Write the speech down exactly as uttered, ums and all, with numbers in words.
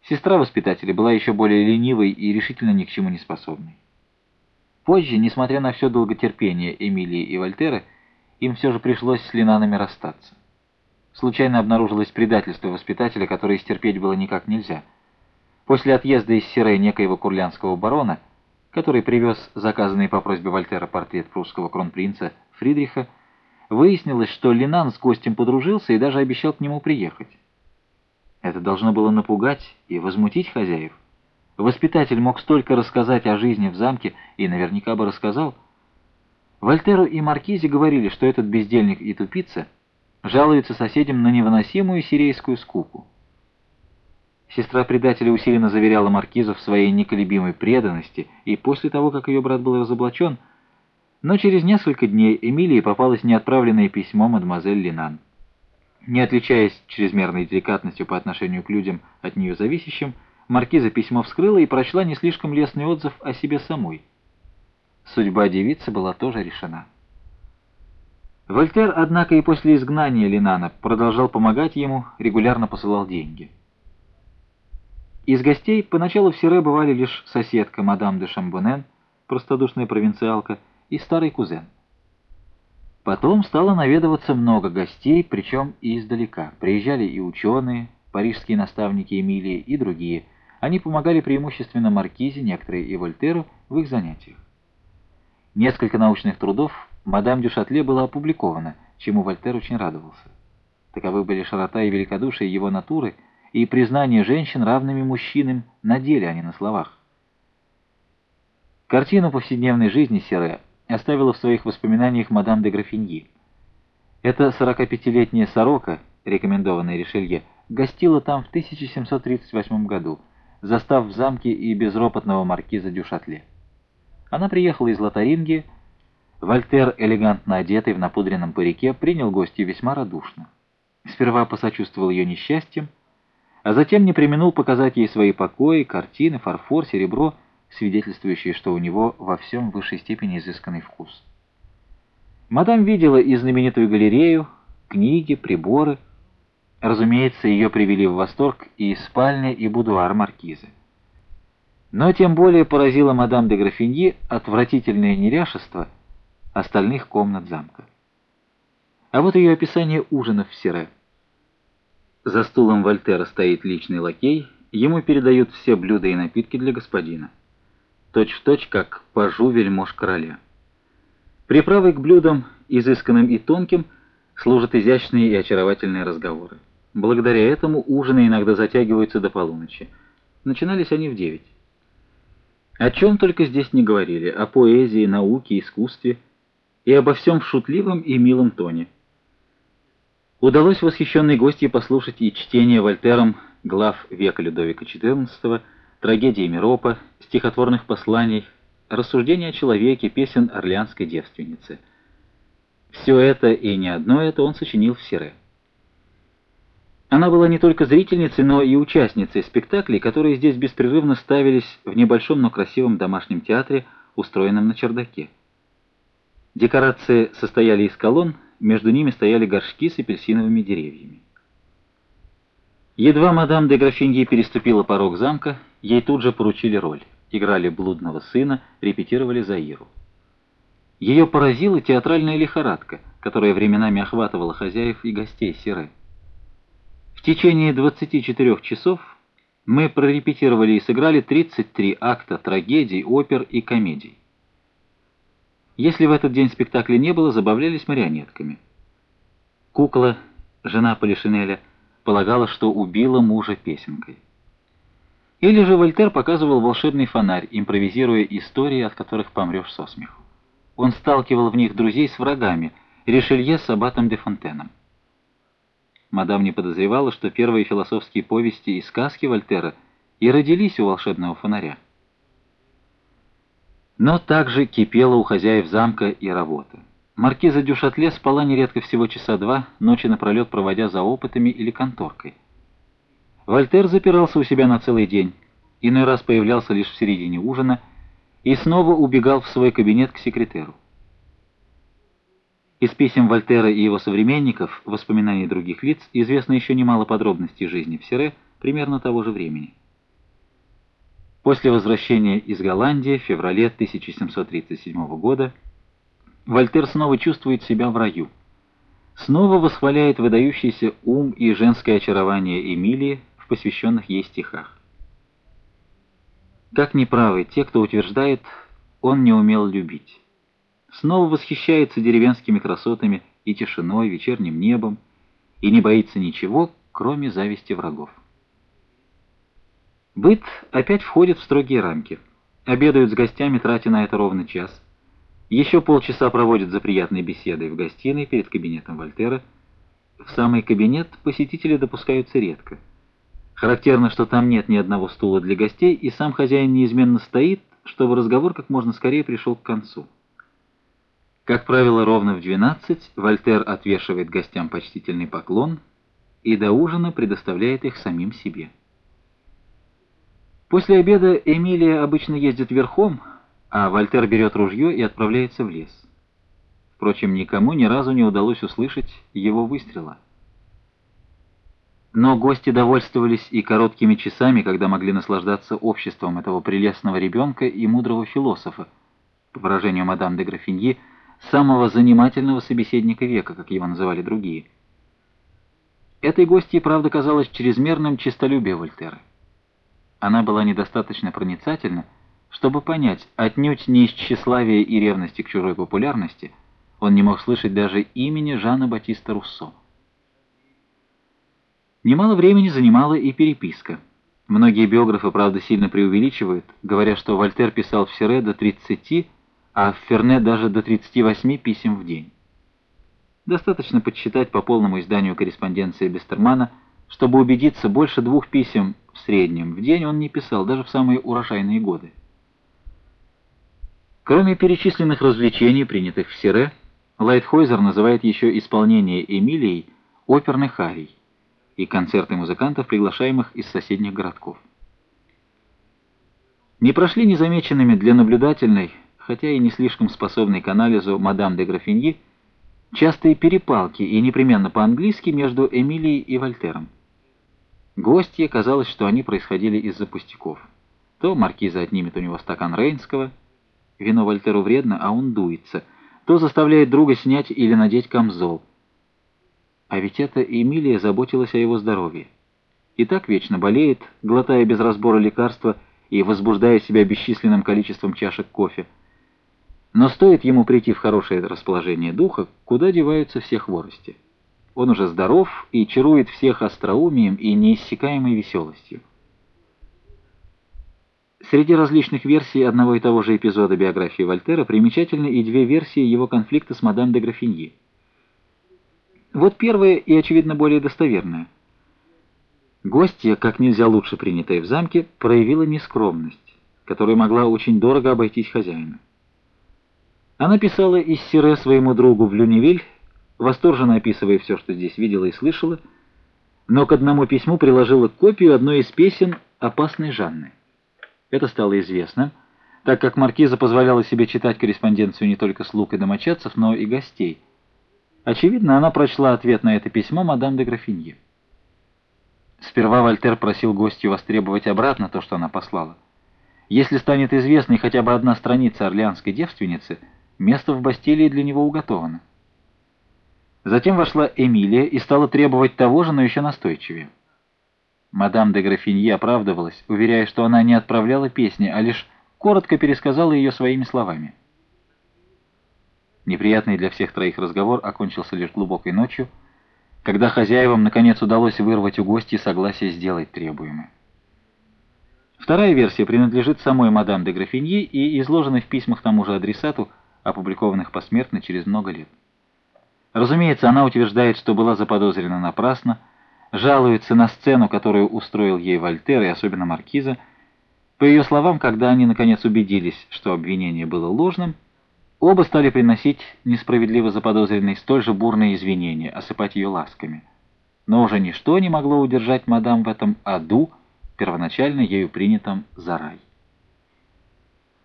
Сестра воспитателя была еще более ленивой и решительно ни к чему не способной. Позже, несмотря на все долготерпение Эмилии и Вольтера, им все же пришлось с Линанами расстаться. Случайно обнаружилось предательство воспитателя, которое стерпеть было никак нельзя. После отъезда из Сире некоего курлянского барона, который привез заказанный по просьбе Вольтера портрет прусского кронпринца Фридриха, выяснилось, что Линан с гостем подружился и даже обещал к нему приехать. Это должно было напугать и возмутить хозяев. Воспитатель мог столько рассказать о жизни в замке, и наверняка бы рассказал. Вольтеру и Маркизе говорили, что этот бездельник и тупица жалуется соседям на невыносимую сирийскую скуку. Сестра предателя усиленно заверяла Маркизу в своей неколебимой преданности, и после того, как ее брат был разоблачен, но через несколько дней Эмилии попалось неотправленное письмо мадемуазель Линан. Не отличаясь чрезмерной деликатностью по отношению к людям от нее зависящим, Маркиза письмо вскрыла и прочла не слишком лестный отзыв о себе самой. Судьба девицы была тоже решена. Вольтер, однако, и после изгнания Линана продолжал помогать ему, регулярно посылал деньги. Из гостей поначалу в Сире бывали лишь соседка мадам де Шамбонен, простодушная провинциалка, и старый кузен. Потом стало наведываться много гостей, причем и издалека. Приезжали и ученые, парижские наставники Эмилии и другие. Они помогали преимущественно Маркизе, некоторые и Вольтеру в их занятиях. Несколько научных трудов мадам дю Шатле было опубликовано, чему Вольтер очень радовался. Таковы были широта и великодушие его натуры и признание женщин равными мужчинам на деле, а не на словах. Картину повседневной жизни Сире оставила в своих воспоминаниях мадам де Графиньи. Эта сорокапятилетняя сорока, рекомендованная Ришелье, гостила там в тысяча семьсот тридцать восьмом году, застав в замке и безропотного маркиза дю Шатле. Она приехала из Лотарингии. Вольтер, элегантно одетый в напудренном парике, принял гостью весьма радушно. Сперва посочувствовал ее несчастьем, а затем не преминул показать ей свои покои, картины, фарфор, серебро, свидетельствующие, что у него во всем в высшей степени изысканный вкус. Мадам видела и знаменитую галерею, книги, приборы. Разумеется, ее привели в восторг и спальня, и будуар маркизы. Но тем более поразило мадам де Графиньи отвратительное неряшество остальных комнат замка. А вот ее описание ужинов в Сире. За стулом Вольтера стоит личный лакей, ему передают все блюда и напитки для господина. Точь-в-точь, как пажу вельмож короля. Приправой к блюдам, изысканным и тонким, служат изящные и очаровательные разговоры. Благодаря этому ужины иногда затягиваются до полуночи. Начинались они в девять. О чем только здесь не говорили, о поэзии, науке, искусстве и обо всем в шутливом и милом тоне. Удалось восхищенной гостье послушать и чтение Вольтером глав века Людовика четырнадцатого, трагедии Миропа, стихотворных посланий, рассуждений о человеке, песен орлеанской девственницы. Все это и не одно это он сочинил в Сире. Она была не только зрительницей, но и участницей спектаклей, которые здесь беспрерывно ставились в небольшом, но красивом домашнем театре, устроенном на чердаке. Декорации состояли из колонн, между ними стояли горшки с апельсиновыми деревьями. Едва мадам де Графиньи переступила порог замка, ей тут же поручили роль. Играли блудного сына, репетировали Заиру. Ее поразила театральная лихорадка, которая временами охватывала хозяев и гостей Сире. В течение двадцати четырёх часов мы прорепетировали и сыграли тридцать три акта трагедий, опер и комедий. Если в этот день спектакля не было, забавлялись марионетками. Кукла, жена Полишинеля, полагала, что убила мужа песенкой. Или же Вольтер показывал волшебный фонарь, импровизируя истории, от которых помрешь со смеху. Он сталкивал в них друзей с врагами, Ришелье с аббатом де Фонтеном. Мадам не подозревала, что первые философские повести и сказки Вольтера и родились у волшебного фонаря. Но также кипела у хозяев замка и работа. Маркиза дю Шатле спала нередко всего часа два, ночи напролет проводя за опытами или конторкой. Вольтер запирался у себя на целый день, иной раз появлялся лишь в середине ужина и снова убегал в свой кабинет к секретеру. Из писем Вольтера и его современников, воспоминаний других лиц, известно еще немало подробностей жизни в Сире примерно того же времени. После возвращения из Голландии в феврале тысяча семьсот тридцать седьмого года Вольтер снова чувствует себя в раю. Снова восхваляет выдающийся ум и женское очарование Эмилии в посвященных ей стихах. Как неправы те, кто утверждает, он не умел любить. Снова восхищается деревенскими красотами и тишиной, вечерним небом, и не боится ничего, кроме зависти врагов. Быт опять входит в строгие рамки. Обедают с гостями, тратя на это ровно час. Еще полчаса проводят за приятной беседой в гостиной перед кабинетом Вольтера. В самый кабинет посетители допускаются редко. Характерно, что там нет ни одного стула для гостей, и сам хозяин неизменно стоит, чтобы разговор как можно скорее пришел к концу. Как правило, ровно в двенадцать Вольтер отвешивает гостям почтительный поклон и до ужина предоставляет их самим себе. После обеда Эмилия обычно ездит верхом, а Вольтер берет ружье и отправляется в лес. Впрочем, никому ни разу не удалось услышать его выстрела. Но гости довольствовались и короткими часами, когда могли наслаждаться обществом этого прелестного ребенка и мудрого философа, по выражению мадам де Графиньи, самого занимательного собеседника века, как его называли другие. Этой гостье, правда, казалось чрезмерным честолюбие Вольтера. Она была недостаточно проницательна, чтобы понять, отнюдь не из тщеславия и ревности к чужой популярности он не мог слышать даже имени Жана Батиста Руссо. Немало времени занимала и переписка. Многие биографы, правда, сильно преувеличивают, говоря, что Вольтер писал в Сире до тридцати, а в Ферне даже до тридцати восьми писем в день. Достаточно подсчитать по полному изданию корреспонденции Бестермана, чтобы убедиться, больше двух писем в среднем в день он не писал, даже в самые урожайные годы. Кроме перечисленных развлечений, принятых в Сире, Лайтхойзер называет еще исполнение Эмилией оперных арий и концерты музыкантов, приглашаемых из соседних городков. Не прошли незамеченными для наблюдательной, хотя и не слишком способной к анализу мадам де Графиньи, частые перепалки, и непременно по-английски, между Эмилией и Вольтером. Гостье казалось, что они происходили из-за пустяков. То маркиза отнимет у него стакан рейнского, вино Вольтеру вредно, а он дуется, то заставляет друга снять или надеть камзол. А ведь эта Эмилия заботилась о его здоровье. И так вечно болеет, глотая без разбора лекарства и возбуждая себя бесчисленным количеством чашек кофе. Но стоит ему прийти в хорошее расположение духа, куда деваются все хворости. Он уже здоров и чарует всех остроумием и неиссякаемой веселостью. Среди различных версий одного и того же эпизода биографии Вольтера примечательны и две версии его конфликта с мадам де Графиньи. Вот первая и, очевидно, более достоверная. Гостья, как нельзя лучше принятая в замке, проявила нескромность, которая могла очень дорого обойтись хозяину. Она писала из Сире своему другу в Люневиль, восторженно описывая все, что здесь видела и слышала, но к одному письму приложила копию одной из песен «Опасной Жанны». Это стало известно, так как маркиза позволяла себе читать корреспонденцию не только слуг и домочадцев, но и гостей. Очевидно, она прочла ответ на это письмо мадам де Графиньи. Сперва Вольтер просил гостью востребовать обратно то, что она послала. Если станет известной хотя бы одна страница орлеанской девственницы, место в Бастилии для него уготовано. Затем вошла Эмилия и стала требовать того же, но еще настойчивее. Мадам де Графиньи оправдывалась, уверяя, что она не отправляла песни, а лишь коротко пересказала ее своими словами. Неприятный для всех троих разговор окончился лишь глубокой ночью, когда хозяевам наконец удалось вырвать у гостей согласие сделать требуемое. Вторая версия принадлежит самой мадам де Графиньи и изложена в письмах тому же адресату, опубликованных посмертно через много лет. Разумеется, она утверждает, что была заподозрена напрасно, жалуется на сцену, которую устроил ей Вольтер и особенно маркиза. По ее словам, когда они наконец убедились, что обвинение было ложным, оба стали приносить несправедливо заподозренной столь же бурные извинения, осыпать ее ласками. Но уже ничто не могло удержать мадам в этом аду, первоначально ею принятом за рай.